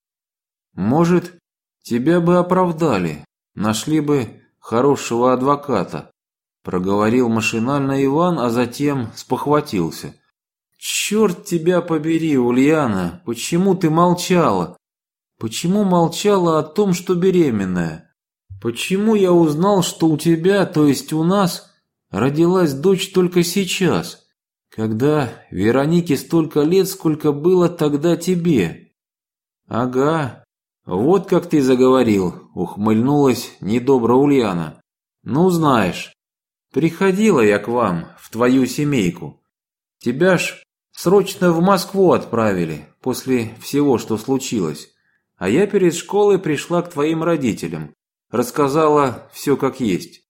Может, тебя бы оправдали, нашли бы хорошего адвоката», проговорил машинально Иван, а затем спохватился. «Черт тебя побери, Ульяна, почему ты молчала? Почему молчала о том, что беременная? Почему я узнал, что у тебя, то есть у нас, родилась дочь только сейчас, когда Веронике столько лет, сколько было тогда тебе?» «Ага, вот как ты заговорил», — ухмыльнулась недобро Ульяна. «Ну, знаешь, приходила я к вам, в твою семейку. Тебя ж срочно в Москву отправили после всего, что случилось. А я перед школой пришла к твоим родителям, рассказала все как есть.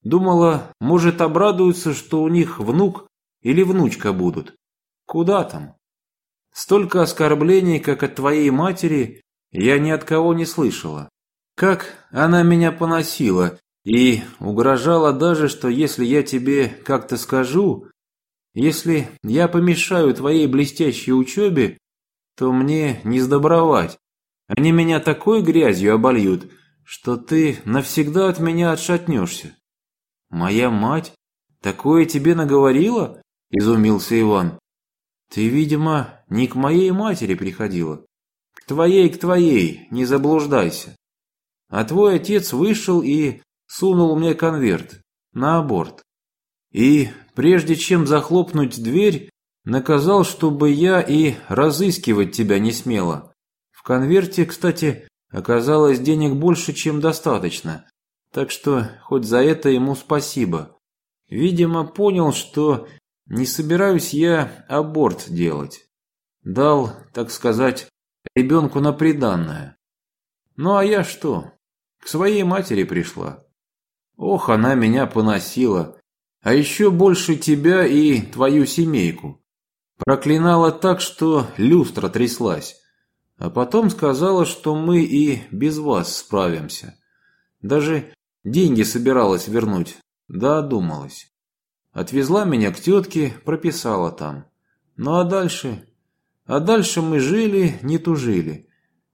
Думала, может, обрадуются, что у них внук или внучка будут. Куда там? Столько оскорблений, как от твоей матери, я ни от кого не слышала. Как она меня поносила и угрожала даже, что если я тебе как-то скажу, если я помешаю твоей блестящей учебе, то мне не сдобровать. Они меня такой грязью обольют, что ты навсегда от меня отшатнешься. Моя мать такое тебе наговорила? Изумился Иван. Ты, видимо, не к моей матери приходила. К твоей, не заблуждайся. А твой отец вышел и сунул мне конверт на аборт. И прежде чем захлопнуть дверь, наказал, чтобы я и разыскивать тебя не смела. В конверте, кстати, оказалось денег больше, чем достаточно, так что хоть за это ему спасибо. Видимо, понял, что не собираюсь я аборт делать. Дал, так сказать, ребенку на приданное. Ну а я что? К своей матери пришла. Ох, она меня поносила. А еще больше тебя и твою семейку. Проклинала так, что люстра тряслась. А потом сказала, что мы и без вас справимся. Даже деньги собиралась вернуть, да одумалась. Отвезла меня к тетке, прописала там. Ну а дальше? А дальше мы жили, не тужили.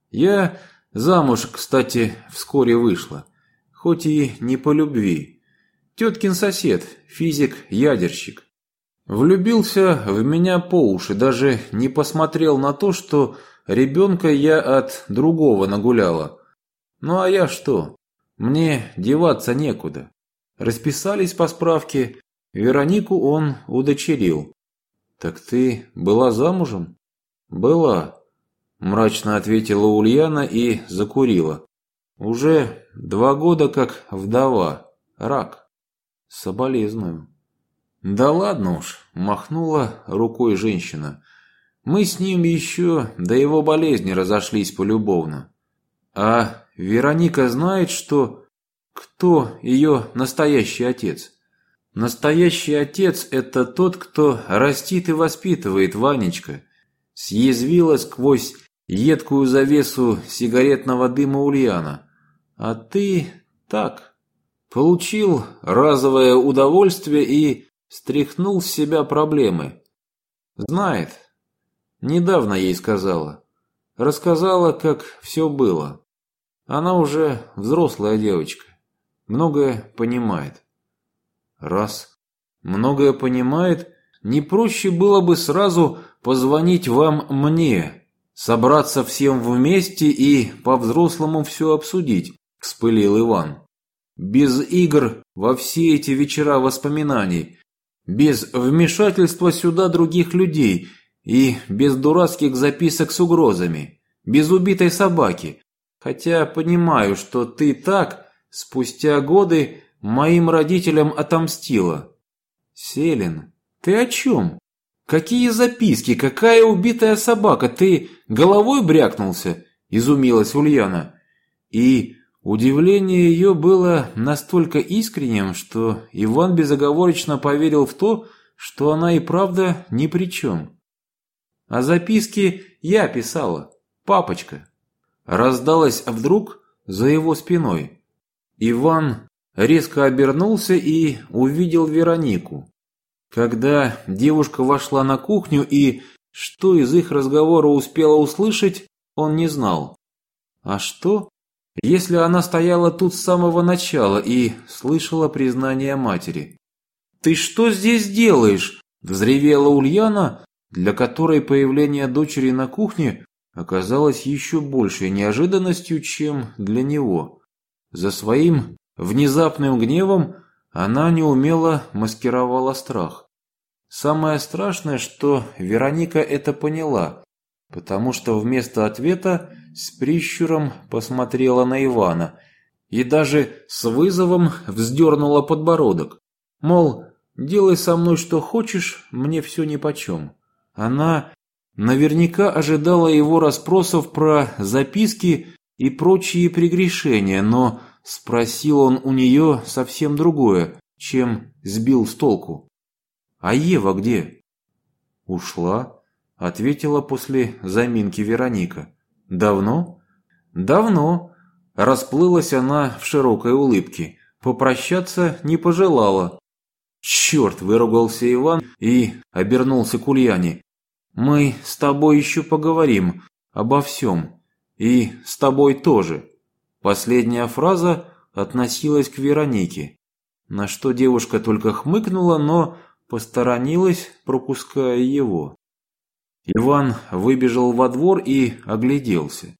Я замуж, кстати, вскоре вышла. Хоть и не по любви. Теткин сосед, физик-ядерщик. Влюбился в меня по уши, даже не посмотрел на то, что ребенка я от другого нагуляла. Ну а я что? Мне деваться некуда. Расписались по справке, Веронику он удочерил. Так ты была замужем? Была, мрачно ответила Ульяна и закурила. Уже 2 года как вдова, рак. Соболезную. Да ладно уж, махнула рукой женщина. Мы с ним еще до его болезни разошлись полюбовно. А Вероника знает, кто ее настоящий отец? Настоящий отец – это тот, кто растит и воспитывает, Ванечка. Съязвила сквозь едкую завесу сигаретного дыма Ульяна. А ты так, получил разовое удовольствие и стряхнул с себя проблемы. Знает. Недавно ей сказала. Рассказала, как все было. Она уже взрослая девочка. Многое понимает. Раз многое понимает, не проще было бы сразу позвонить вам мне, собраться всем вместе и по-взрослому все обсудить, вспылил Иван. Без игр во все эти вечера воспоминаний, без вмешательства сюда других людей и без дурацких записок с угрозами, без убитой собаки. Хотя понимаю, что ты так, спустя годы, моим родителям отомстила. Селин, ты о чем? Какие записки? Какая убитая собака? Ты головой брякнулся? Изумилась Ульяна. И удивление ее было настолько искренним, что Иван безоговорочно поверил в то, что она и правда ни при чем. А записки я писала, папочка. Раздалось вдруг за его спиной. Иван резко обернулся и увидел Веронику. Когда девушка вошла на кухню и что из их разговора успела услышать, он не знал. А что, если она стояла тут с самого начала и слышала признание матери? «Ты что здесь делаешь?» – взревела Ульяна, для которой появление дочери на кухне оказалось еще большей неожиданностью, чем для него. За своим внезапным гневом она неумело маскировала страх. Самое страшное, что Вероника это поняла, потому что вместо ответа с прищуром посмотрела на Ивана и даже с вызовом вздернула подбородок. Мол, делай со мной что хочешь, мне все нипочем. Она наверняка ожидала его расспросов про записки, и прочие прегрешения, но спросил он у нее совсем другое, чем сбил с толку. «А Ева где?» «Ушла», — ответила после заминки Вероника. «Давно?» «Давно», — расплылась она в широкой улыбке. Попрощаться не пожелала. «Черт!» — выругался Иван и обернулся к Ульяне. «Мы с тобой еще поговорим обо всем. И с тобой тоже». Последняя фраза относилась к Веронике, на что девушка только хмыкнула, но посторонилась, пропуская его. Иван выбежал во двор и огляделся.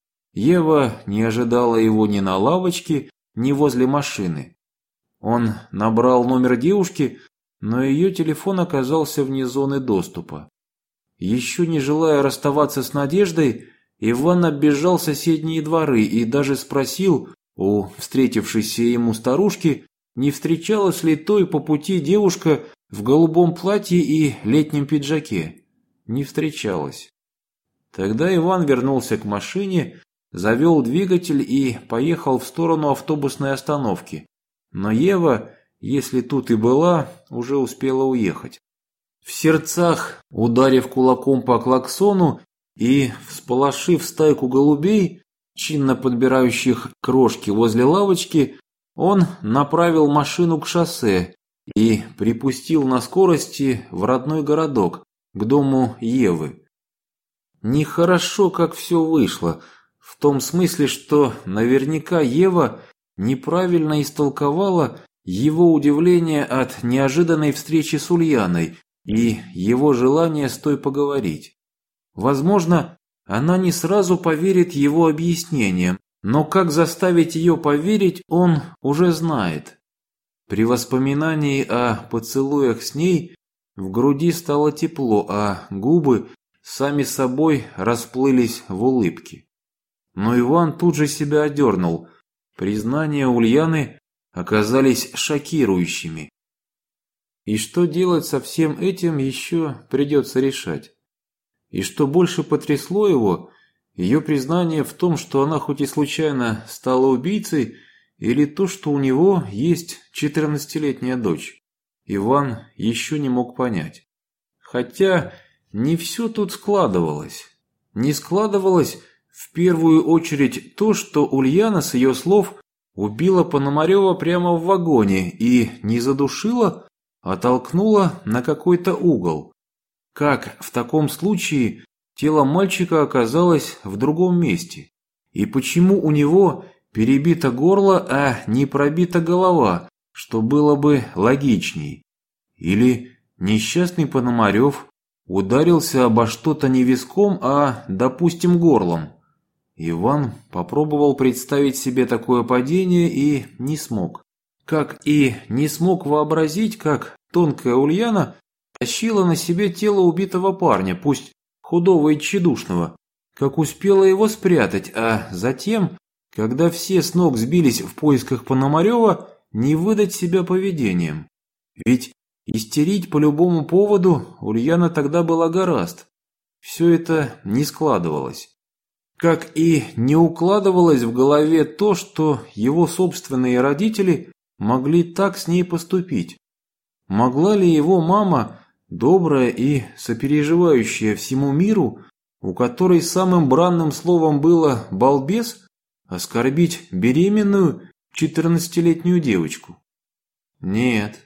Ева не ожидала его ни на лавочке, ни возле машины. Он набрал номер девушки, но ее телефон оказался вне зоны доступа. Еще не желая расставаться с Надеждой, Иван оббежал соседние дворы и даже спросил у встретившейся ему старушки, не встречалась ли той по пути девушка в голубом платье и летнем пиджаке. Не встречалась. Тогда Иван вернулся к машине, завел двигатель и поехал в сторону автобусной остановки. Но Ева, если тут и была, уже успела уехать. В сердцах, ударив кулаком по клаксону и всполошив стайку голубей, чинно подбирающих крошки возле лавочки, он направил машину к шоссе и припустил на скорости в родной городок, к дому Евы. Нехорошо, как все вышло, в том смысле, что наверняка Ева неправильно истолковала его удивление от неожиданной встречи с Ульяной и его желание с той поговорить. Возможно, она не сразу поверит его объяснениям, но как заставить ее поверить, он уже знает. При воспоминании о поцелуях с ней в груди стало тепло, а губы сами собой расплылись в улыбке. Но Иван тут же себя одернул. Признания Ульяны оказались шокирующими. И что делать со всем этим еще придется решать. И что больше потрясло его, ее признание в том, что она хоть и случайно стала убийцей, или то, что у него есть 14-летняя дочь. Иван еще не мог понять. Хотя не все тут складывалось. Не складывалось в первую очередь то, что Ульяна, с ее слов, убила Пономарева прямо в вагоне и не задушила, а толкнула на какой-то угол. Как в таком случае тело мальчика оказалось в другом месте? И почему у него перебито горло, а не пробита голова, что было бы логичней? Или несчастный Пономарев ударился обо что-то не виском, а, допустим, горлом? Иван попробовал представить себе такое падение и не смог. Как и не смог вообразить, как тонкая Ульяна тащила на себе тело убитого парня, пусть худого и тщедушного, как успела его спрятать, а затем, когда все с ног сбились в поисках Пономарева, не выдать себя поведением. Ведь истерить по любому поводу Ульяна тогда была гораст. Все это не складывалось. Как и не укладывалось в голове то, что его собственные родители могли так с ней поступить. Могла ли его мама, добрая и сопереживающая всему миру, у которой самым бранным словом было «балбес», оскорбить беременную 14-летнюю девочку? Нет.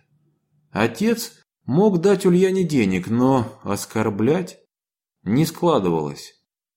Отец мог дать Ульяне денег, но оскорблять не складывалось.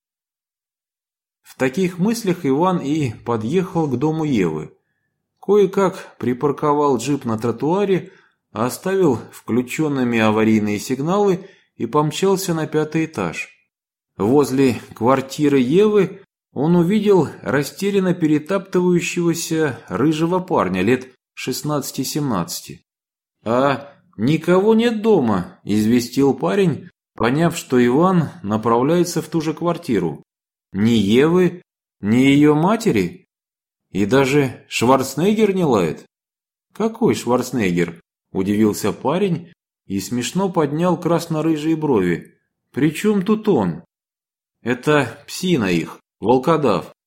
В таких мыслях Иван и подъехал к дому Евы. Кое-как припарковал джип на тротуаре, оставил включенными аварийные сигналы и помчался на 5-й этаж. Возле квартиры Евы он увидел растерянно перетаптывающегося рыжего парня лет 16-17. «А никого нет дома», – известил парень, поняв, что Иван направляется в ту же квартиру. Ни Евы, ни ее матери? И даже Шварценеггер не лает? «Какой Шварценеггер?» – удивился парень и смешно поднял красно-рыжие брови. «При чем тут он?» «Это псина их, волкодав.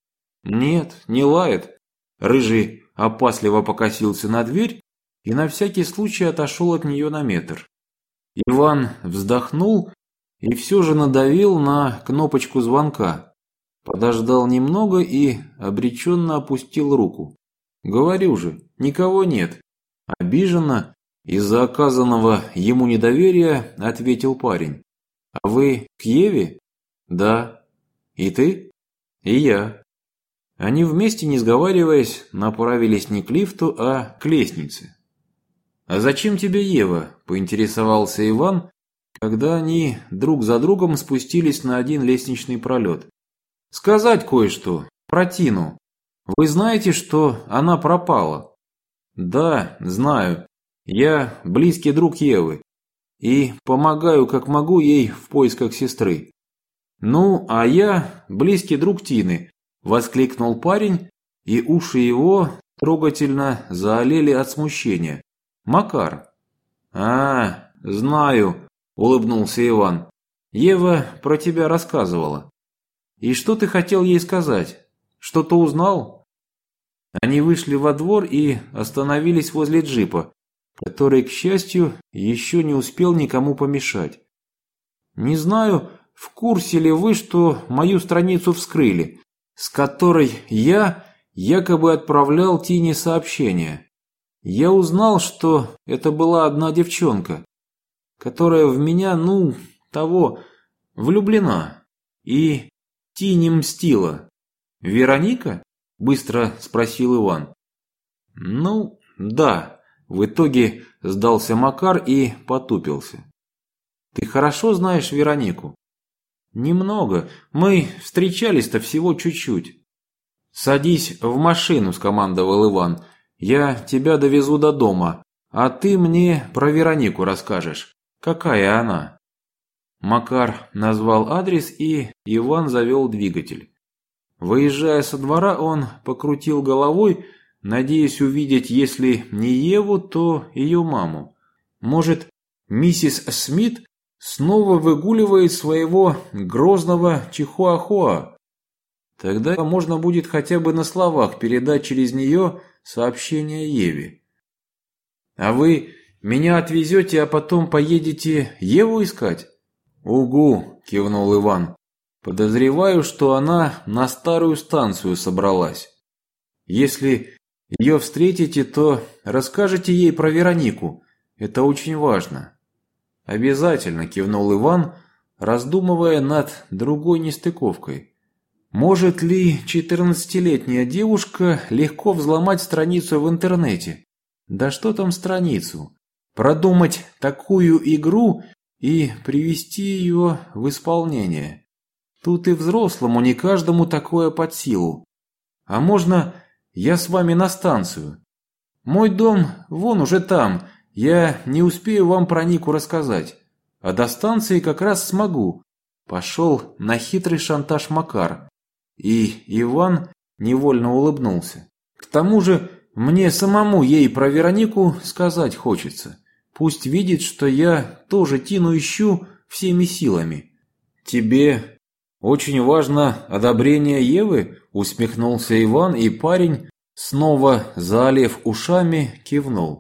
Нет, не лает. Рыжий опасливо покосился на дверь и на всякий случай отошел от нее на метр. Иван вздохнул и все же надавил на кнопочку звонка. Подождал немного и обреченно опустил руку. «Говорю же, никого нет». Обиженно, из-за оказанного ему недоверия, ответил парень. «А вы к Еве?» «Да». «И ты?» «И я». Они вместе, не сговариваясь, направились не к лифту, а к лестнице. «А зачем тебе Ева?» – поинтересовался Иван, когда они друг за другом спустились на один лестничный пролет. «Сказать кое-что про Тину. Вы знаете, что она пропала?» «Да, знаю. Я близкий друг Евы и помогаю, как могу, ей в поисках сестры». «Ну, а я близкий друг Тины», – воскликнул парень, и уши его трогательно заолели от смущения. «Макар». «А, знаю», – улыбнулся Иван. «Ева про тебя рассказывала». «И что ты хотел ей сказать? Что-то узнал?» Они вышли во двор и остановились возле джипа, который, к счастью, еще не успел никому помешать. «Не знаю, в курсе ли вы, что мою страницу вскрыли, с которой я якобы отправлял Тине сообщение. Я узнал, что это была одна девчонка, которая в меня, влюблена, и Тине мстила». «Вероника?» – быстро спросил Иван. «Ну, да», – в итоге сдался Макар и потупился. «Ты хорошо знаешь Веронику?» «Немного. Мы встречались-то всего чуть-чуть». «Садись в машину», – скомандовал Иван. «Я тебя довезу до дома, а ты мне про Веронику расскажешь. Какая она?» Макар назвал адрес, и Иван завел двигатель. Выезжая со двора, он покрутил головой, надеясь увидеть, если не Еву, то ее маму. Может, миссис Смит снова выгуливает своего грозного чихуахуа? Тогда можно будет хотя бы на словах передать через нее сообщение Еве. «А вы меня отвезете, а потом поедете Еву искать?» «Угу», – кивнул Иван. «Подозреваю, что она на старую станцию собралась. Если ее встретите, то расскажете ей про Веронику. Это очень важно». «Обязательно», – кивнул Иван, раздумывая над другой нестыковкой. «Может ли 14-летняя девушка легко взломать страницу в интернете? Да что там страницу? Продумать такую игру и привести ее в исполнение. Тут и взрослому не каждому такое под силу. А можно я с вами на станцию? Мой дом вон уже там, я не успею вам про Нику рассказать. А до станции как раз смогу». Пошел на хитрый шантаж Макар. И Иван невольно улыбнулся. «К тому же мне самому ей про Веронику сказать хочется. Пусть видит, что я тоже Тину ищу всеми силами». «Тебе очень важно одобрение Евы?» – усмехнулся Иван, и парень, снова заолев ушами, кивнул.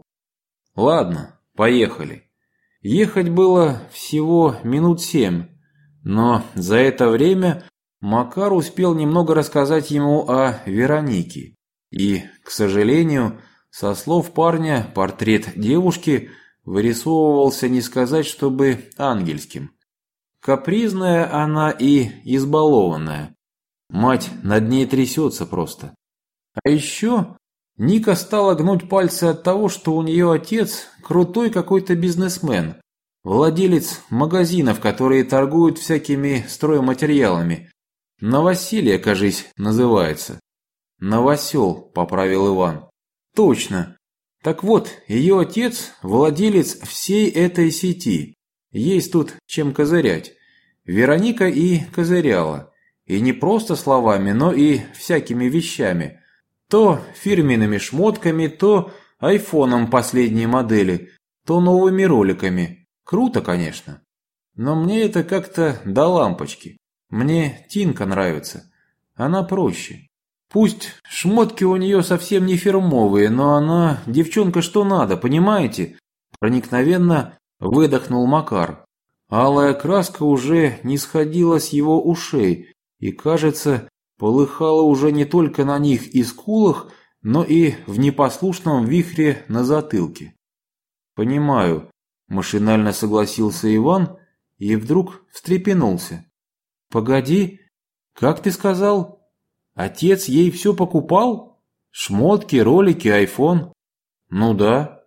«Ладно, поехали». Ехать было всего минут 7, но за это время Макар успел немного рассказать ему о Веронике. И, к сожалению, со слов парня, портрет девушки вырисовывался, не сказать, чтобы ангельским. Капризная она и избалованная. Мать над ней трясется просто. А еще Ника стала гнуть пальцы от того, что у нее отец крутой какой-то бизнесмен, владелец магазинов, которые торгуют всякими стройматериалами. «Новоселье, кажись, называется». «Новосел», – поправил Иван. «Точно. Так вот, ее отец – владелец всей этой сети. Есть тут чем козырять. Вероника и козыряла. И не просто словами, но и всякими вещами. То фирменными шмотками, то айфоном последней модели, то новыми роликами. Круто, конечно. Но мне это как-то до лампочки. Мне Тинка нравится. Она проще. Пусть шмотки у нее совсем не фирмовые, но она девчонка что надо, понимаете? Проникновенно выдохнул Макар. Алая краска уже не сходила с его ушей и, кажется, полыхала уже не только на них и скулах, но и в непослушном вихре на затылке. «Понимаю», – машинально согласился Иван и вдруг встрепенулся. «Погоди, как ты сказал? Отец ей все покупал? Шмотки, ролики, айфон?» «Ну да».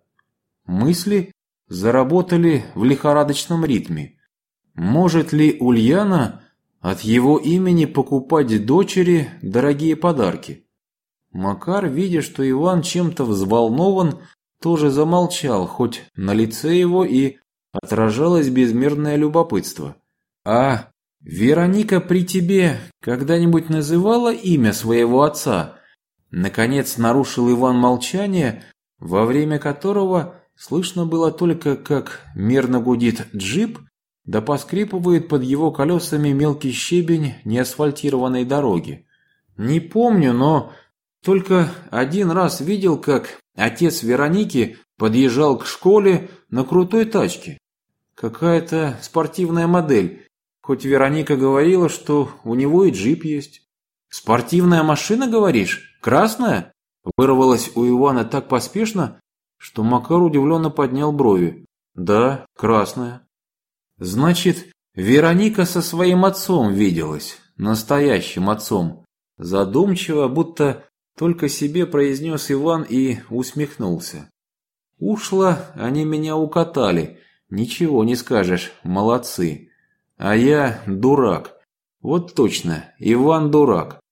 Мысли заработали в лихорадочном ритме. Может ли Ульяна от его имени покупать дочери дорогие подарки? Макар, видя, что Иван чем-то взволнован, тоже замолчал, хоть на лице его и отражалось безмерное любопытство. «А Вероника при тебе когда-нибудь называла имя своего отца?» Наконец нарушил Иван молчание, во время которого слышно было только, как мерно гудит джип, да поскрипывает под его колесами мелкий щебень неасфальтированной дороги. «Не помню, но только один раз видел, как отец Вероники подъезжал к школе на крутой тачке. Какая-то спортивная модель, хоть Вероника говорила, что у него и джип есть». «Спортивная машина, говоришь? Красная?» Вырвалось у Ивана так поспешно, что Макар удивленно поднял брови. «Да, красная». «Значит, Вероника со своим отцом виделась, настоящим отцом». Задумчиво, будто только себе произнес Иван и усмехнулся. «Ушло, они меня укатали, ничего не скажешь, молодцы. А я дурак, вот точно, Иван дурак».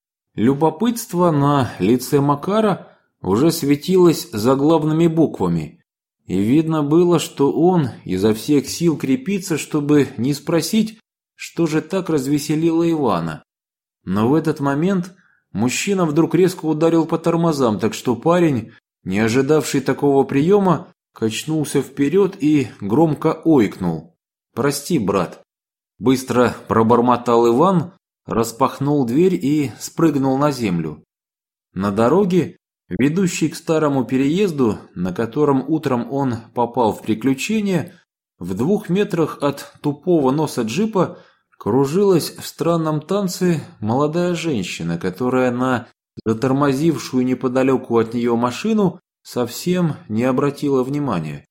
Любопытство на лице Макара уже светилось заглавными буквами, и видно было, что он изо всех сил крепится, чтобы не спросить, что же так развеселило Ивана. Но в этот момент мужчина вдруг резко ударил по тормозам, так что парень, не ожидавший такого приема, качнулся вперед и громко ойкнул. «Прости, брат», – быстро пробормотал Иван, распахнул дверь и спрыгнул на землю. На дороге, ведущей к старому переезду, на котором утром он попал в приключение, в 2 метрах от тупого носа джипа кружилась в странном танце молодая женщина, которая на затормозившую неподалеку от нее машину совсем не обратила внимания.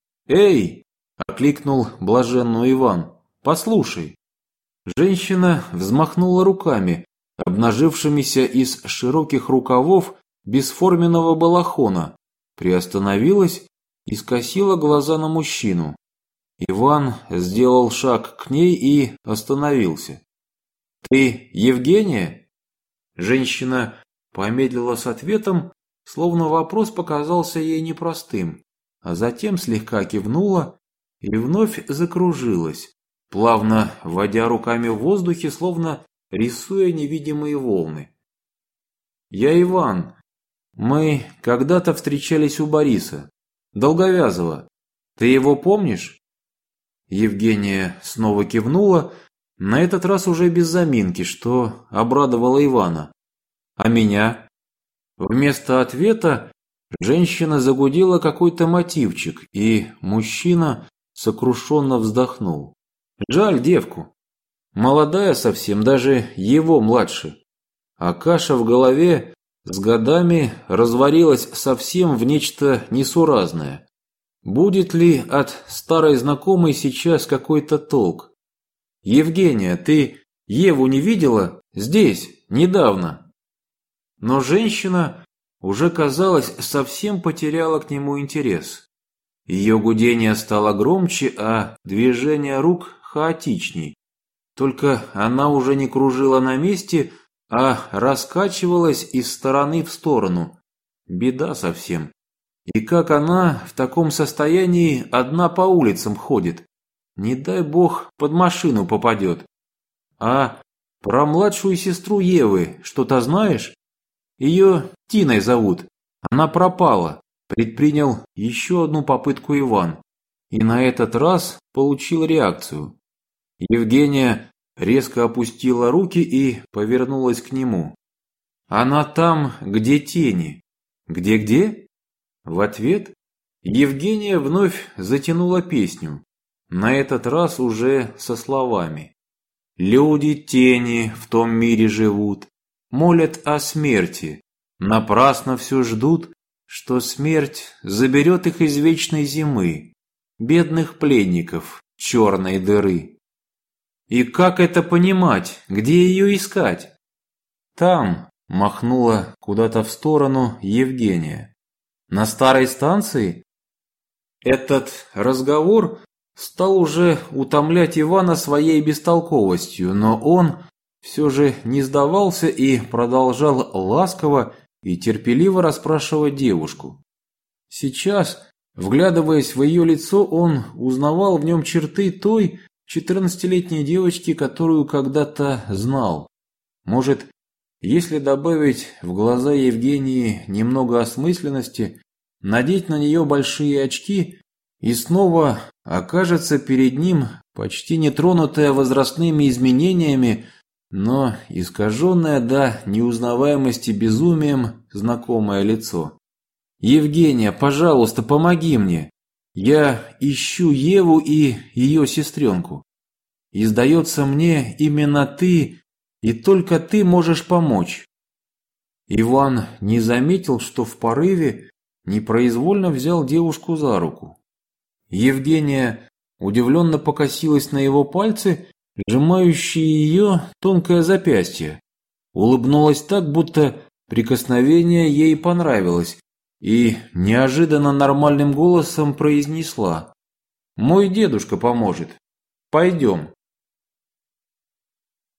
«Эй!» – окликнул блаженную Иван. «Послушай!» Женщина взмахнула руками, обнажившимися из широких рукавов бесформенного балахона, приостановилась и скосила глаза на мужчину. Иван сделал шаг к ней и остановился. «Ты Евгения?» Женщина помедлила с ответом, словно вопрос показался ей непростым, а затем слегка кивнула и вновь закружилась, плавно водя руками в воздухе, словно рисуя невидимые волны. «Я Иван. Мы когда-то встречались у Бориса. Долговязова. Ты его помнишь?» Евгения снова кивнула, на этот раз уже без заминки, что обрадовало Ивана. «А меня?» Вместо ответа женщина загудела какой-то мотивчик, и мужчина сокрушенно вздохнул. «Жаль девку. Молодая совсем, даже его младше. А каша в голове с годами разварилась совсем в нечто несуразное. Будет ли от старой знакомой сейчас какой-то толк? Евгения, ты Еву не видела? Здесь, недавно». Но женщина уже, казалось, совсем потеряла к нему интерес. Ее гудение стало громче, а движение рук хаотичней. Только она уже не кружила на месте, а раскачивалась из стороны в сторону. Беда совсем. И как она в таком состоянии одна по улицам ходит? Не дай бог под машину попадет. А про младшую сестру Евы что-то знаешь? Ее Тиной зовут. Она пропала. Предпринял еще одну попытку Иван. И на этот раз получил реакцию. Евгения резко опустила руки и повернулась к нему. Она там, где тени. Где-где? В ответ Евгения вновь затянула песню, на этот раз уже со словами. Люди тени в том мире живут, молят о смерти, напрасно все ждут, что смерть заберет их из вечной зимы, бедных пленников черной дыры. И как это понимать, где ее искать? Там, махнула куда-то в сторону Евгения. На старой станции? Этот разговор стал уже утомлять Ивана своей бестолковостью, но он все же не сдавался и продолжал ласково и терпеливо расспрашивать девушку. Сейчас, вглядываясь в ее лицо, он узнавал в нем черты той 14-летней девочки, которую когда-то знал. Может, если добавить в глаза Евгении немного осмысленности, надеть на нее большие очки, и снова окажется перед ним почти нетронутое возрастными изменениями, но искаженное до неузнаваемости безумием знакомое лицо. «Евгения, пожалуйста, помоги мне. Я ищу Еву и ее сестренку. И сдается мне, именно ты и только ты можешь помочь». Иван не заметил, что в порыве непроизвольно взял девушку за руку. Евгения удивленно покосилась на его пальцы, сжимающие ее тонкое запястье. Улыбнулась так, будто прикосновение ей понравилось, и неожиданно нормальным голосом произнесла: «Мой дедушка поможет. Пойдем».